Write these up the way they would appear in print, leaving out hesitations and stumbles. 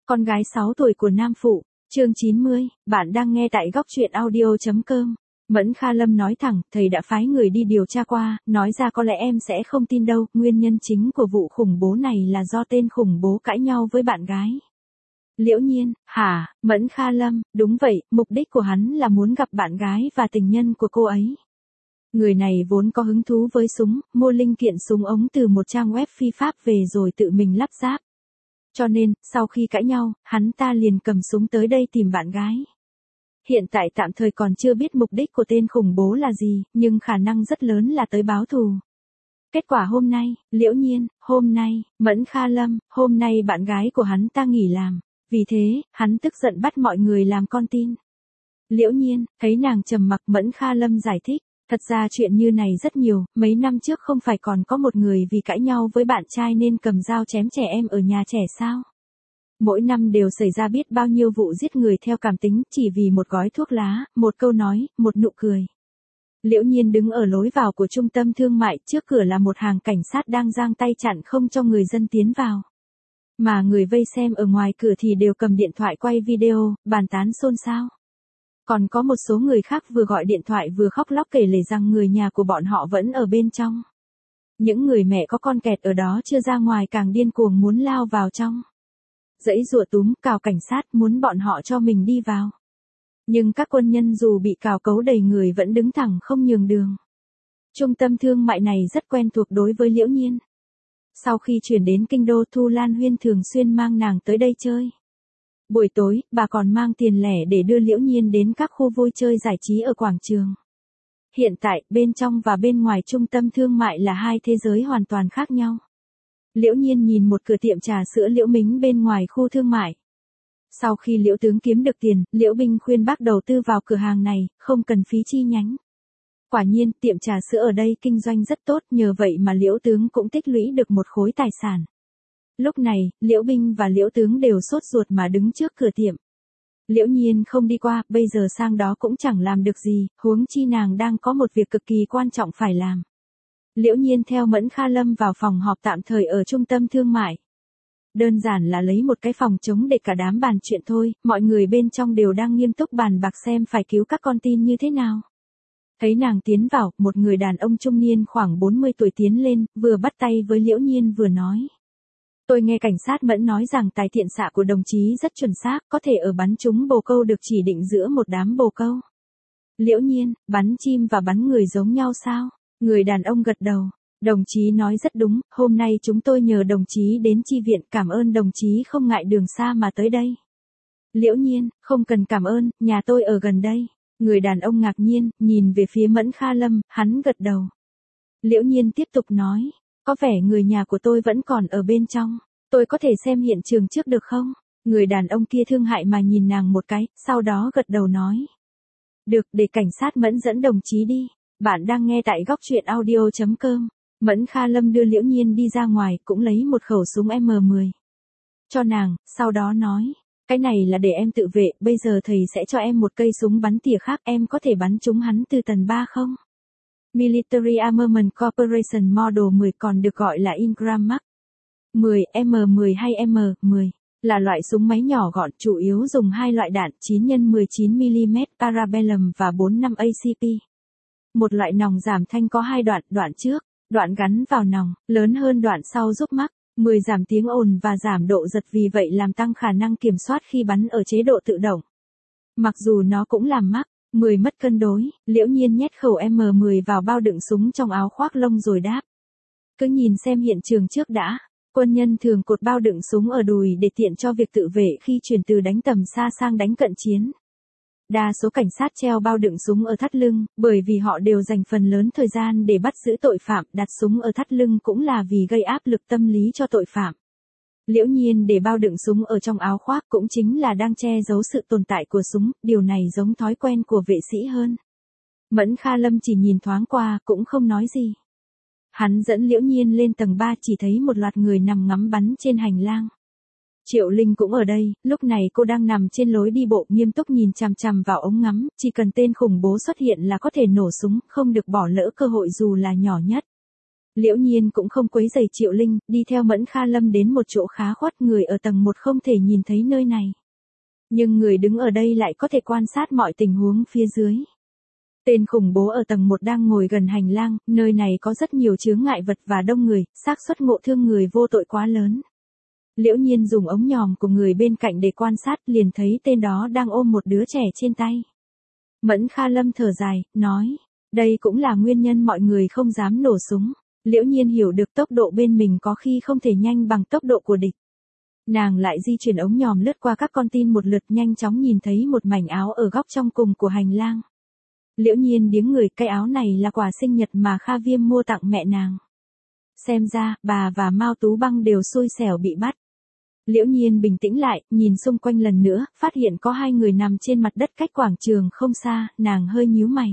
Con gái 6 tuổi của Nam Phụ, chương 90, bạn đang nghe tại góc truyện audio.com. Mẫn Kha Lâm nói thẳng, thầy đã phái người đi điều tra qua, nói ra có lẽ em sẽ không tin đâu, nguyên nhân chính của vụ khủng bố này là do tên khủng bố cãi nhau với bạn gái. Liễu Nhiên, hả, Mẫn Kha Lâm, đúng vậy, mục đích của hắn là muốn gặp bạn gái và tình nhân của cô ấy. Người này vốn có hứng thú với súng, mua linh kiện súng ống từ một trang web phi pháp về rồi tự mình lắp ráp. Cho nên, sau khi cãi nhau, hắn ta liền cầm súng tới đây tìm bạn gái. Hiện tại tạm thời còn chưa biết mục đích của tên khủng bố là gì, nhưng khả năng rất lớn là tới báo thù. Kết quả hôm nay, Liễu Nhiên, hôm nay, Mẫn Kha Lâm, hôm nay bạn gái của hắn ta nghỉ làm. Vì thế, hắn tức giận bắt mọi người làm con tin. Liễu Nhiên, thấy nàng trầm mặc, Mẫn Kha Lâm giải thích. Thật ra chuyện như này rất nhiều, mấy năm trước không phải còn có một người vì cãi nhau với bạn trai nên cầm dao chém trẻ em ở nhà trẻ sao? Mỗi năm đều xảy ra biết bao nhiêu vụ giết người theo cảm tính chỉ vì một gói thuốc lá, một câu nói, một nụ cười. Liễu Nhiên đứng ở lối vào của trung tâm thương mại, trước cửa là một hàng cảnh sát đang giang tay chặn không cho người dân tiến vào. Mà người vây xem ở ngoài cửa thì đều cầm điện thoại quay video, bàn tán xôn xao. Còn có một số người khác vừa gọi điện thoại vừa khóc lóc kể lể rằng người nhà của bọn họ vẫn ở bên trong. Những người mẹ có con kẹt ở đó chưa ra ngoài càng điên cuồng muốn lao vào trong. Giãy giụa túm cào cảnh sát muốn bọn họ cho mình đi vào. Nhưng các quân nhân dù bị cào cấu đầy người vẫn đứng thẳng không nhường đường. Trung tâm thương mại này rất quen thuộc đối với Liễu Nhiên. Sau khi chuyển đến kinh đô, Thu Lan Huyên thường xuyên mang nàng tới đây chơi. Buổi tối, bà còn mang tiền lẻ để đưa Liễu Nhiên đến các khu vui chơi giải trí ở quảng trường. Hiện tại, bên trong và bên ngoài trung tâm thương mại là hai thế giới hoàn toàn khác nhau. Liễu Nhiên nhìn một cửa tiệm trà sữa Liễu Mính bên ngoài khu thương mại. Sau khi Liễu tướng kiếm được tiền, Liễu Binh khuyên bác đầu tư vào cửa hàng này, không cần phí chi nhánh. Quả nhiên, tiệm trà sữa ở đây kinh doanh rất tốt, nhờ vậy mà Liễu tướng cũng tích lũy được một khối tài sản. Lúc này, Liễu Binh và Liễu tướng đều sốt ruột mà đứng trước cửa tiệm. Liễu Nhiên không đi qua, bây giờ sang đó cũng chẳng làm được gì, huống chi nàng đang có một việc cực kỳ quan trọng phải làm. Liễu Nhiên theo Mẫn Kha Lâm vào phòng họp tạm thời ở trung tâm thương mại. Đơn giản là lấy một cái phòng trống để cả đám bàn chuyện thôi, mọi người bên trong đều đang nghiêm túc bàn bạc xem phải cứu các con tin như thế nào. Thấy nàng tiến vào, một người đàn ông trung niên khoảng 40 tuổi tiến lên, vừa bắt tay với Liễu Nhiên vừa nói. Tôi nghe cảnh sát Mẫn nói rằng tài thiện xạ của đồng chí rất chuẩn xác, có thể ở bắn trúng bồ câu được chỉ định giữa một đám bồ câu. Liễu Nhiên, bắn chim và bắn người giống nhau sao? Người đàn ông gật đầu. Đồng chí nói rất đúng, hôm nay chúng tôi nhờ đồng chí đến chi viện, cảm ơn đồng chí không ngại đường xa mà tới đây. Liễu Nhiên, không cần cảm ơn, nhà tôi ở gần đây. Người đàn ông ngạc nhiên, nhìn về phía Mẫn Kha Lâm, hắn gật đầu. Liễu Nhiên tiếp tục nói. Có vẻ người nhà của tôi vẫn còn ở bên trong. Tôi có thể xem hiện trường trước được không? Người đàn ông kia thương hại mà nhìn nàng một cái, sau đó gật đầu nói. Được, để cảnh sát Mẫn dẫn đồng chí đi. Bạn đang nghe tại góc truyện audio.com. Mẫn Kha Lâm đưa Liễu Nhiên đi ra ngoài, cũng lấy một khẩu súng M10. Cho nàng, sau đó nói. Cái này là để em tự vệ, bây giờ thầy sẽ cho em một cây súng bắn tỉa khác, em có thể bắn trúng hắn từ tầng 3 không? Military Armament Corporation Model 10 còn được gọi là Ingram Mark 10, M10 hay M10, là loại súng máy nhỏ gọn chủ yếu dùng hai loại đạn 9x19mm Parabellum và 45 ACP. Một loại nòng giảm thanh có hai đoạn, đoạn trước, đoạn gắn vào nòng, lớn hơn đoạn sau giúp Mark 10 giảm tiếng ồn và giảm độ giật, vì vậy làm tăng khả năng kiểm soát khi bắn ở chế độ tự động. Mặc dù nó cũng làm Mark 10 mất cân đối, Liễu Nhiên nhét khẩu M10 vào bao đựng súng trong áo khoác lông rồi đáp. Cứ nhìn xem hiện trường trước đã. Quân nhân thường cột bao đựng súng ở đùi để tiện cho việc tự vệ khi chuyển từ đánh tầm xa sang đánh cận chiến. Đa số cảnh sát treo bao đựng súng ở thắt lưng, bởi vì họ đều dành phần lớn thời gian để bắt giữ tội phạm, đặt súng ở thắt lưng cũng là vì gây áp lực tâm lý cho tội phạm. Liễu Nhiên để bao đựng súng ở trong áo khoác cũng chính là đang che giấu sự tồn tại của súng, điều này giống thói quen của vệ sĩ hơn. Mẫn Kha Lâm chỉ nhìn thoáng qua cũng không nói gì. Hắn dẫn Liễu Nhiên lên tầng 3, chỉ thấy một loạt người nằm ngắm bắn trên hành lang. Triệu Linh cũng ở đây, lúc này cô đang nằm trên lối đi bộ nghiêm túc nhìn chằm chằm vào ống ngắm, chỉ cần tên khủng bố xuất hiện là có thể nổ súng, không được bỏ lỡ cơ hội dù là nhỏ nhất. Liễu Nhiên cũng không quấy rầy Triệu Linh, đi theo Mẫn Kha Lâm đến một chỗ khá khuất, người ở tầng 1 không thể nhìn thấy nơi này. Nhưng người đứng ở đây lại có thể quan sát mọi tình huống phía dưới. Tên khủng bố ở tầng 1 đang ngồi gần hành lang, nơi này có rất nhiều chướng ngại vật và đông người, xác suất ngộ thương người vô tội quá lớn. Liễu Nhiên dùng ống nhòm của người bên cạnh để quan sát, liền thấy tên đó đang ôm một đứa trẻ trên tay. Mẫn Kha Lâm thở dài, nói, đây cũng là nguyên nhân mọi người không dám nổ súng. Liễu Nhiên hiểu được tốc độ bên mình có khi không thể nhanh bằng tốc độ của địch. Nàng lại di chuyển ống nhòm lướt qua các con tin một lượt, nhanh chóng nhìn thấy một mảnh áo ở góc trong cùng của hành lang. Liễu Nhiên điếng người, cái áo này là quà sinh nhật mà Kha Viêm mua tặng mẹ nàng. Xem ra, bà và Mao Tú Băng đều xui xẻo bị bắt. Liễu Nhiên bình tĩnh lại, nhìn xung quanh lần nữa, phát hiện có 2 người nằm trên mặt đất cách quảng trường không xa, nàng hơi nhíu mày.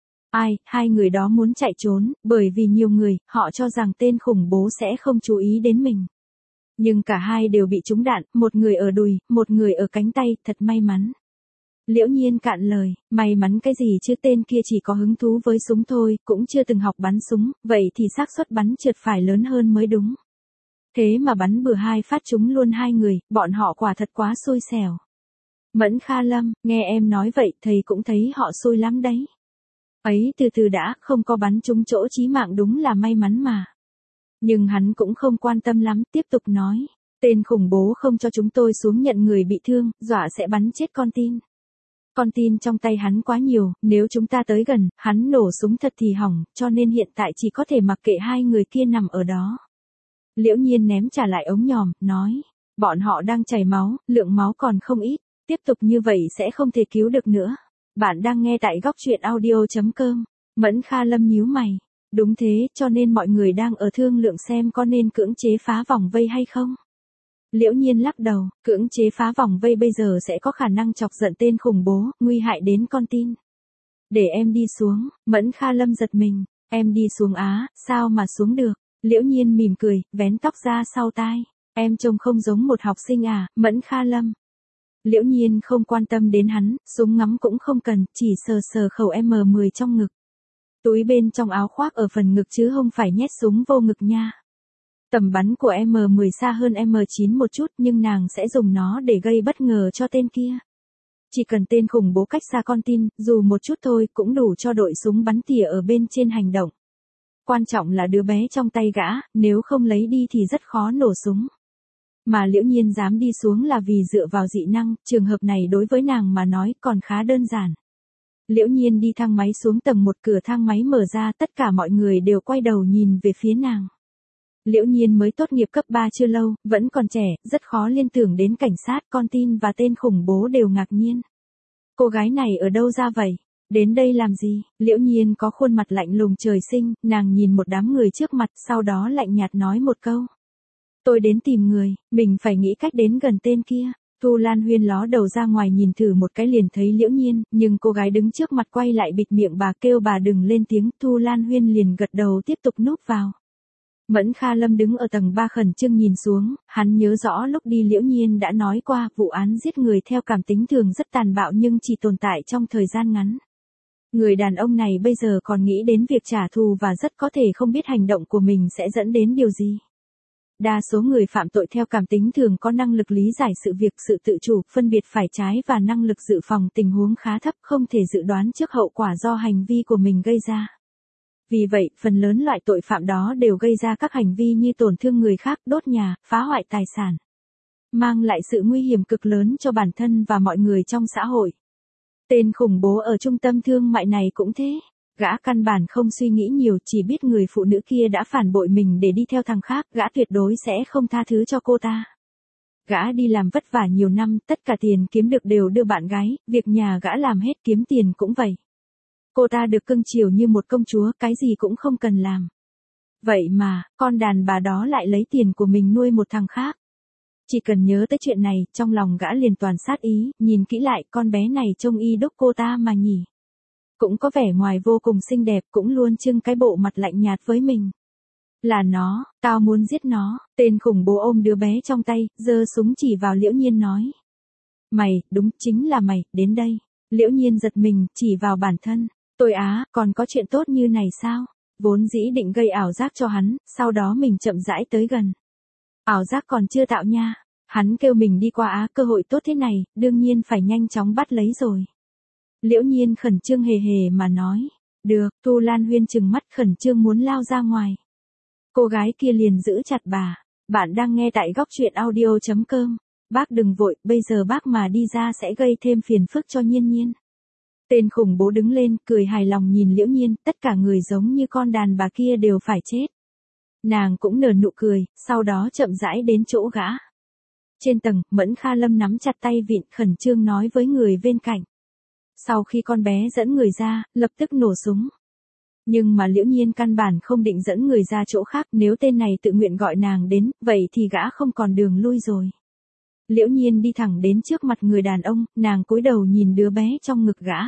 Ai, 2 người đó muốn chạy trốn, bởi vì nhiều người, họ cho rằng tên khủng bố sẽ không chú ý đến mình. Nhưng cả hai đều bị trúng đạn, một người ở đùi, một người ở cánh tay, thật may mắn. Liễu Nhiên cạn lời, may mắn cái gì chứ, tên kia chỉ có hứng thú với súng thôi, cũng chưa từng học bắn súng, vậy thì xác suất bắn trượt phải lớn hơn mới đúng. Thế mà bắn bừa 2 phát trúng luôn 2 người, bọn họ quả thật quá xui xẻo. Mẫn Kha Lâm, nghe em nói vậy, thầy cũng thấy họ xui lắm đấy. Ấy từ từ đã, không có bắn trúng chỗ chí mạng đúng là may mắn mà. Nhưng hắn cũng không quan tâm lắm, tiếp tục nói. Tên khủng bố không cho chúng tôi xuống nhận người bị thương, dọa sẽ bắn chết con tin. Con tin trong tay hắn quá nhiều, nếu chúng ta tới gần, hắn nổ súng thật thì hỏng, cho nên hiện tại chỉ có thể mặc kệ 2 người kia nằm ở đó. Liễu Nhiên ném trả lại ống nhòm, nói. Bọn họ đang chảy máu, lượng máu còn không ít, tiếp tục như vậy sẽ không thể cứu được nữa. Bạn đang nghe tại góc truyện audio.com. Mẫn Kha Lâm nhíu mày. Đúng thế, cho nên mọi người đang ở thương lượng xem có nên cưỡng chế phá vòng vây hay không. Liễu Nhiên lắc đầu, cưỡng chế phá vòng vây bây giờ sẽ có khả năng chọc giận tên khủng bố, nguy hại đến con tin. Để em đi xuống, Mẫn Kha Lâm giật mình, em đi xuống á, sao mà xuống được. Liễu Nhiên mỉm cười, vén tóc ra sau tai. Em trông không giống một học sinh à, Mẫn Kha Lâm. Liễu Nhiên không quan tâm đến hắn, súng ngắm cũng không cần, chỉ sờ sờ khẩu M10 trong ngực. Túi bên trong áo khoác ở phần ngực chứ không phải nhét súng vô ngực nha. Tầm bắn của M10 xa hơn M9 một chút, nhưng nàng sẽ dùng nó để gây bất ngờ cho tên kia. Chỉ cần tên khủng bố cách xa con tin, dù một chút thôi cũng đủ cho đội súng bắn tỉa ở bên trên hành động. Quan trọng là đứa bé trong tay gã, nếu không lấy đi thì rất khó nổ súng. Mà Liễu Nhiên dám đi xuống là vì dựa vào dị năng, trường hợp này đối với nàng mà nói còn khá đơn giản. Liễu Nhiên đi thang máy xuống tầng 1, cửa thang máy mở ra, tất cả mọi người đều quay đầu nhìn về phía nàng. Liễu Nhiên mới tốt nghiệp cấp 3 chưa lâu, vẫn còn trẻ, rất khó liên tưởng đến cảnh sát, con tin và tên khủng bố đều ngạc nhiên. Cô gái này ở đâu ra vậy? Đến đây làm gì? Liễu Nhiên có khuôn mặt lạnh lùng trời sinh, nàng nhìn một đám người trước mặt, sau đó lạnh nhạt nói một câu. Tôi đến tìm người, mình phải nghĩ cách đến gần tên kia. Thu Lan Huyên ló đầu ra ngoài nhìn thử một cái liền thấy Liễu Nhiên, nhưng cô gái đứng trước mặt quay lại bịt miệng bà, kêu bà đừng lên tiếng. Thu Lan Huyên liền gật đầu tiếp tục núp vào. Mẫn Kha Lâm đứng ở tầng 3 khẩn trương nhìn xuống, hắn nhớ rõ lúc đi Liễu Nhiên đã nói qua, vụ án giết người theo cảm tính thường rất tàn bạo nhưng chỉ tồn tại trong thời gian ngắn. Người đàn ông này bây giờ còn nghĩ đến việc trả thù và rất có thể không biết hành động của mình sẽ dẫn đến điều gì. Đa số người phạm tội theo cảm tính thường có năng lực lý giải sự việc, sự tự chủ, phân biệt phải trái và năng lực dự phòng tình huống khá thấp, không thể dự đoán trước hậu quả do hành vi của mình gây ra. Vì vậy, phần lớn loại tội phạm đó đều gây ra các hành vi như tổn thương người khác, đốt nhà, phá hoại tài sản, mang lại sự nguy hiểm cực lớn cho bản thân và mọi người trong xã hội. Tên khủng bố ở trung tâm thương mại này cũng thế. Gã căn bản không suy nghĩ nhiều, chỉ biết người phụ nữ kia đã phản bội mình để đi theo thằng khác, gã tuyệt đối sẽ không tha thứ cho cô ta. Gã đi làm vất vả nhiều năm, tất cả tiền kiếm được đều đưa bạn gái, việc nhà gã làm hết, kiếm tiền cũng vậy. Cô ta được cưng chiều như một công chúa, cái gì cũng không cần làm. Vậy mà, con đàn bà đó lại lấy tiền của mình nuôi một thằng khác. Chỉ cần nhớ tới chuyện này, trong lòng gã liền toàn sát ý, nhìn kỹ lại, con bé này trông y đúc cô ta mà nhỉ. Cũng có vẻ ngoài vô cùng xinh đẹp, cũng luôn trưng cái bộ mặt lạnh nhạt với mình. Là nó, tao muốn giết nó. Tên khủng bố ôm đứa bé trong tay, giơ súng chỉ vào Liễu Nhiên nói. Mày, đúng, chính là mày, đến đây. Liễu Nhiên giật mình, chỉ vào bản thân. Tôi á, còn có chuyện tốt như này sao? Vốn dĩ định gây ảo giác cho hắn, sau đó mình chậm rãi tới gần. Ảo giác còn chưa tạo nha. Hắn kêu mình đi qua cơ hội tốt thế này, đương nhiên phải nhanh chóng bắt lấy rồi. Liễu Nhiên khẩn trương hề hề mà nói. Được, Thu Lan Huyên trừng mắt khẩn trương muốn lao ra ngoài. Cô gái kia liền giữ chặt bà. Bạn đang nghe tại góc chuyện audio.com. Bác đừng vội, bây giờ bác mà đi ra sẽ gây thêm phiền phức cho Nhiên Nhiên. Tên khủng bố đứng lên, cười hài lòng nhìn Liễu Nhiên, tất cả người giống như con đàn bà kia đều phải chết. Nàng cũng nở nụ cười, sau đó chậm rãi đến chỗ gã. Trên tầng, Mẫn Kha Lâm nắm chặt tay vịn khẩn trương nói với người bên cạnh. Sau khi con bé dẫn người ra, lập tức nổ súng. Nhưng mà Liễu Nhiên căn bản không định dẫn người ra chỗ khác, nếu tên này tự nguyện gọi nàng đến, vậy thì gã không còn đường lui rồi. Liễu Nhiên đi thẳng đến trước mặt người đàn ông, nàng cúi đầu nhìn đứa bé trong ngực gã.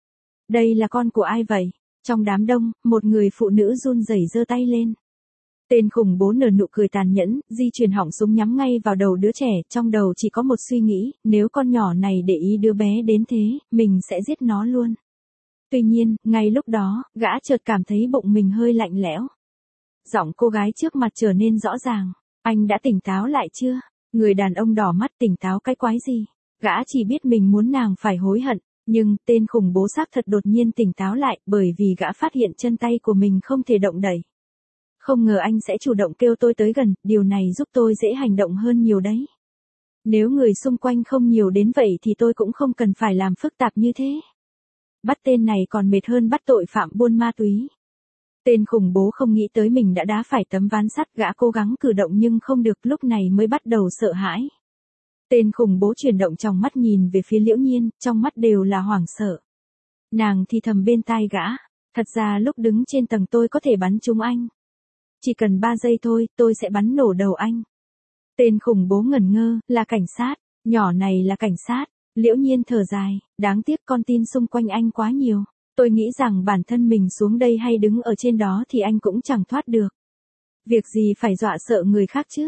Đây là con của ai vậy? Trong đám đông, một người phụ nữ run rẩy giơ tay lên. Tên khủng bố nở nụ cười tàn nhẫn, di chuyển họng súng nhắm ngay vào đầu đứa trẻ, trong đầu chỉ có một suy nghĩ, nếu con nhỏ này để ý đứa bé đến thế, mình sẽ giết nó luôn. Tuy nhiên, ngay lúc đó, gã chợt cảm thấy bụng mình hơi lạnh lẽo. Giọng cô gái trước mặt trở nên rõ ràng. Anh đã tỉnh táo lại chưa? Người đàn ông đỏ mắt tỉnh táo cái quái gì? Gã chỉ biết mình muốn nàng phải hối hận. Nhưng, tên khủng bố xác thật đột nhiên tỉnh táo lại, bởi vì gã phát hiện chân tay của mình không thể động đẩy. Không ngờ anh sẽ chủ động kêu tôi tới gần, điều này giúp tôi dễ hành động hơn nhiều đấy. Nếu người xung quanh không nhiều đến vậy thì tôi cũng không cần phải làm phức tạp như thế. Bắt tên này còn mệt hơn bắt tội phạm buôn ma túy. Tên khủng bố không nghĩ tới mình đã đá phải tấm ván sắt, gã cố gắng cử động nhưng không được, lúc này mới bắt đầu sợ hãi. Tên khủng bố chuyển động trong mắt nhìn về phía Liễu Nhiên, trong mắt đều là hoảng sợ. Nàng thì thầm bên tai gã, thật ra lúc đứng trên tầng tôi có thể bắn trúng anh. Chỉ cần 3 giây thôi, tôi sẽ bắn nổ đầu anh. Tên khủng bố ngẩn ngơ, là cảnh sát, nhỏ này là cảnh sát. Liễu Nhiên thở dài, đáng tiếc con tin xung quanh anh quá nhiều. Tôi nghĩ rằng bản thân mình xuống đây hay đứng ở trên đó thì anh cũng chẳng thoát được. Việc gì phải dọa sợ người khác chứ?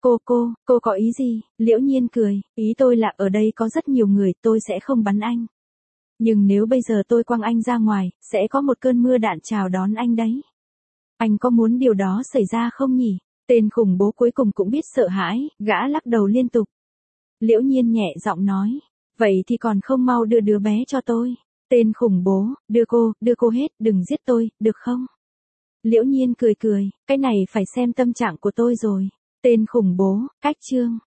Cô có ý gì? Liễu Nhiên cười, ý tôi là ở đây có rất nhiều người, tôi sẽ không bắn anh. Nhưng nếu bây giờ tôi quăng anh ra ngoài, sẽ có một cơn mưa đạn chào đón anh đấy. Anh có muốn điều đó xảy ra không nhỉ? Tên khủng bố cuối cùng cũng biết sợ hãi, gã lắc đầu liên tục. Liễu Nhiên nhẹ giọng nói, vậy thì còn không mau đưa đứa bé cho tôi. Tên khủng bố, đưa cô hết, đừng giết tôi, được không? Liễu Nhiên cười, cái này phải xem tâm trạng của tôi rồi. Tên khủng bố, cách chương.